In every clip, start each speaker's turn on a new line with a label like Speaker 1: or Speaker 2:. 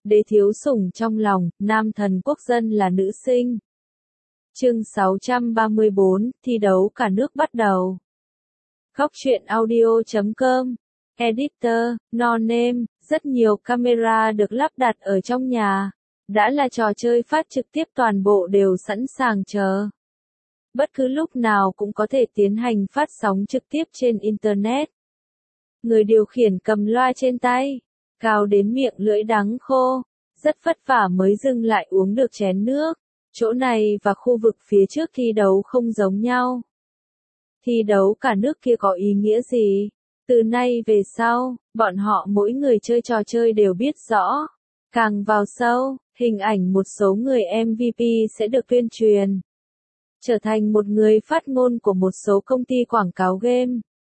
Speaker 1: đế thiếu sủng trong lòng, nam thần quốc dân là nữ sinh. Chương 634, thi đấu cả nước bắt đầu. Góc truyện audio.com. Editor, No Name, rất nhiều camera được lắp đặt ở trong nhà. Đã là trò chơi phát trực tiếp toàn bộ đều sẵn sàng chờ. Bất cứ lúc nào cũng có thể tiến hành phát sóng trực tiếp trên Internet. Người điều khiển cầm loa trên tay, cào đến miệng lưỡi đắng khô, rất vất vả mới dừng lại uống được chén nước. Chỗ này và khu vực phía trước thi đấu không giống nhau. Thi đấu cả nước kia có ý nghĩa gì? Từ nay về sau, bọn họ mỗi người chơi trò chơi đều biết rõ. Càng vào sâu, hình ảnh một số người MVP sẽ được tuyên truyền. Trở thành một người phát ngôn của một số công ty quảng cáo game.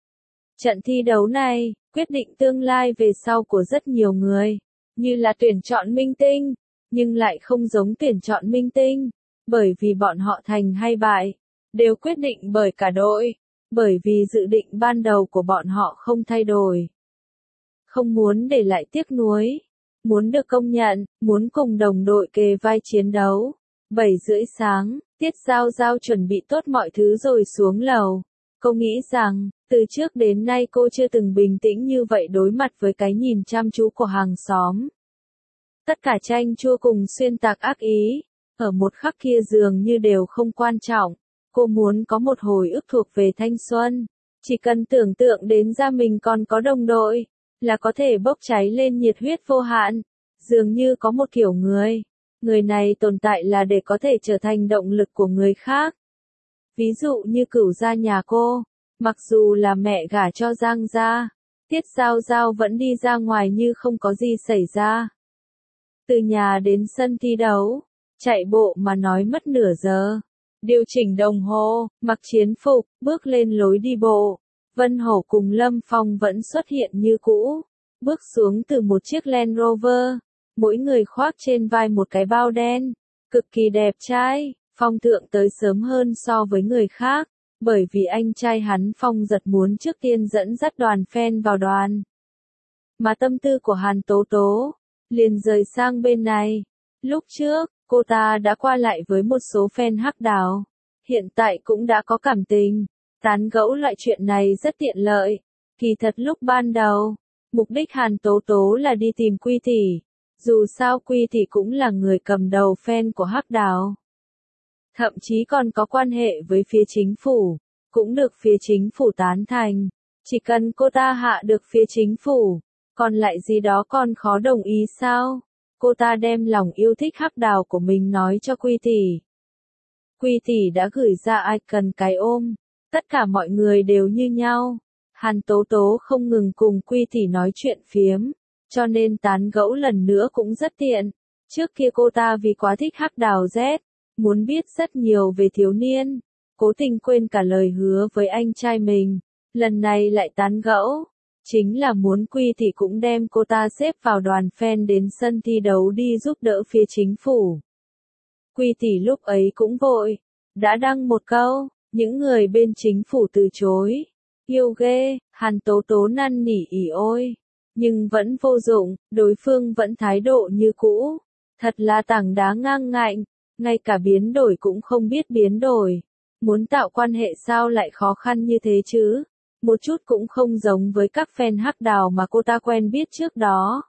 Speaker 1: Trận thi đấu này, quyết định tương lai về sau của rất nhiều người. Như là tuyển chọn minh tinh, nhưng lại không giống tuyển chọn minh tinh. Bởi vì bọn họ thành hay bại, đều quyết định bởi cả đội. Bởi vì dự định ban đầu của bọn họ không thay đổi. Không muốn để lại tiếc nuối. Muốn được công nhận, muốn cùng đồng đội kề vai chiến đấu. 7:30 sáng, Tiết Giao Giao chuẩn bị tốt mọi thứ rồi xuống lầu. Cô nghĩ rằng, từ trước đến nay cô chưa từng bình tĩnh như vậy đối mặt với cái nhìn chăm chú của hàng xóm. Tất cả chanh chua cùng xuyên tạc ác ý, ở một khắc kia dường như đều không quan trọng. Cô muốn có một hồi ức thuộc về thanh xuân. Chỉ cần tưởng tượng đến ra mình còn có đồng đội, là có thể bốc cháy lên nhiệt huyết vô hạn. Dường như có một kiểu người này tồn tại là để có thể trở thành động lực của người khác. Ví dụ như Cửu gia nhà cô, mặc dù là mẹ gả cho Giang gia, Tiết Giao Giao vẫn đi ra ngoài như không có gì xảy ra. Từ nhà đến sân thi đấu, chạy bộ mà nói mất nửa giờ. Điều chỉnh đồng hồ, mặc chiến phục, bước lên lối đi bộ. Vân Hổ cùng Lâm Phong vẫn xuất hiện như cũ. Bước xuống từ một chiếc Land Rover. Mỗi người khoác trên vai một cái bao đen. Cực kỳ đẹp trai. Phong thượng tới sớm hơn so với người khác. Bởi vì anh trai hắn Phong giật muốn trước tiên dẫn dắt đoàn fan vào đoàn. Mà tâm tư của Hàn Tố Tố liền rời sang bên này. Lúc trước, cô ta đã qua lại với một số fan hắc đảo. Hiện tại cũng đã có cảm tình. Tán gẫu loại chuyện này rất tiện lợi. Kỳ thật lúc ban đầu, mục đích Hàn Tố Tố là đi tìm Quy Tỷ. Dù sao Quy Tỷ cũng là người cầm đầu fan của hắc đảo. Thậm chí còn có quan hệ với phía chính phủ. Cũng được phía chính phủ tán thành. Chỉ cần cô ta hạ được phía chính phủ. Còn lại gì đó còn khó đồng ý sao? Cô ta đem lòng yêu thích hắc đào của mình nói cho Quy Tỷ. Quy Tỷ đã gửi ra icon cái ôm. Tất cả mọi người đều như nhau. Hàn Tố Tố không ngừng cùng Quy Tỷ nói chuyện phiếm. Cho nên tán gẫu lần nữa cũng rất tiện. Trước kia cô ta vì quá thích hắc đào Z. Muốn biết rất nhiều về thiếu niên. Cố tình quên cả lời hứa với anh trai mình. Lần này lại tán gẫu. Chính là muốn Quy Tỷ cũng đem cô ta xếp vào đoàn fan đến sân thi đấu đi giúp đỡ phía chính phủ. Quy Tỷ lúc ấy cũng vội, đã đăng một câu, những người bên chính phủ từ chối. Yêu ghê, Hàn Tố Tố năn nỉ ỉ ôi. Nhưng vẫn vô dụng, đối phương vẫn thái độ như cũ. Thật là tảng đá ngang ngạnh, ngay cả biến đổi cũng không biết biến đổi. Muốn tạo quan hệ sao lại khó khăn như thế chứ? Một chút cũng không giống với các fan hắc đào mà cô ta quen biết trước đó.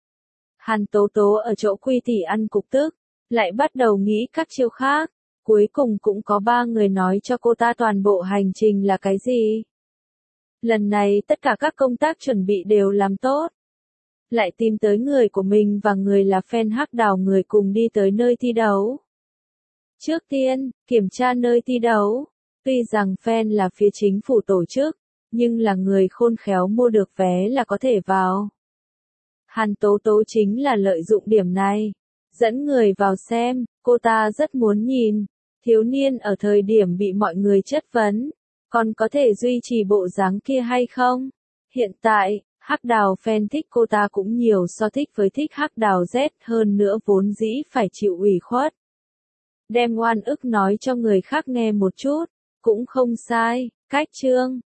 Speaker 1: Hàn Tố Tố ở chỗ Quy Tỷ ăn cục tức, lại bắt đầu nghĩ các chiêu khác. Cuối cùng cũng có 3 người nói cho cô ta toàn bộ hành trình là cái gì. Lần này tất cả các công tác chuẩn bị đều làm tốt. Lại tìm tới người của mình và người là fan hắc đào người cùng đi tới nơi thi đấu. Trước tiên, kiểm tra nơi thi đấu. Tuy rằng fan là phía chính phủ tổ chức, nhưng là người khôn khéo mua được vé là có thể vào. Hàn Tố Tố chính là lợi dụng điểm này. Dẫn người vào xem, cô ta rất muốn nhìn. Thiếu niên ở thời điểm bị mọi người chất vấn. Còn có thể duy trì bộ dáng kia hay không? Hiện tại, hắc đào fan thích cô ta cũng nhiều so thích với thích hắc đào Z hơn nữa vốn dĩ phải chịu ủy khuất. Đem oan ức nói cho người khác nghe một chút, cũng không sai, cách chương.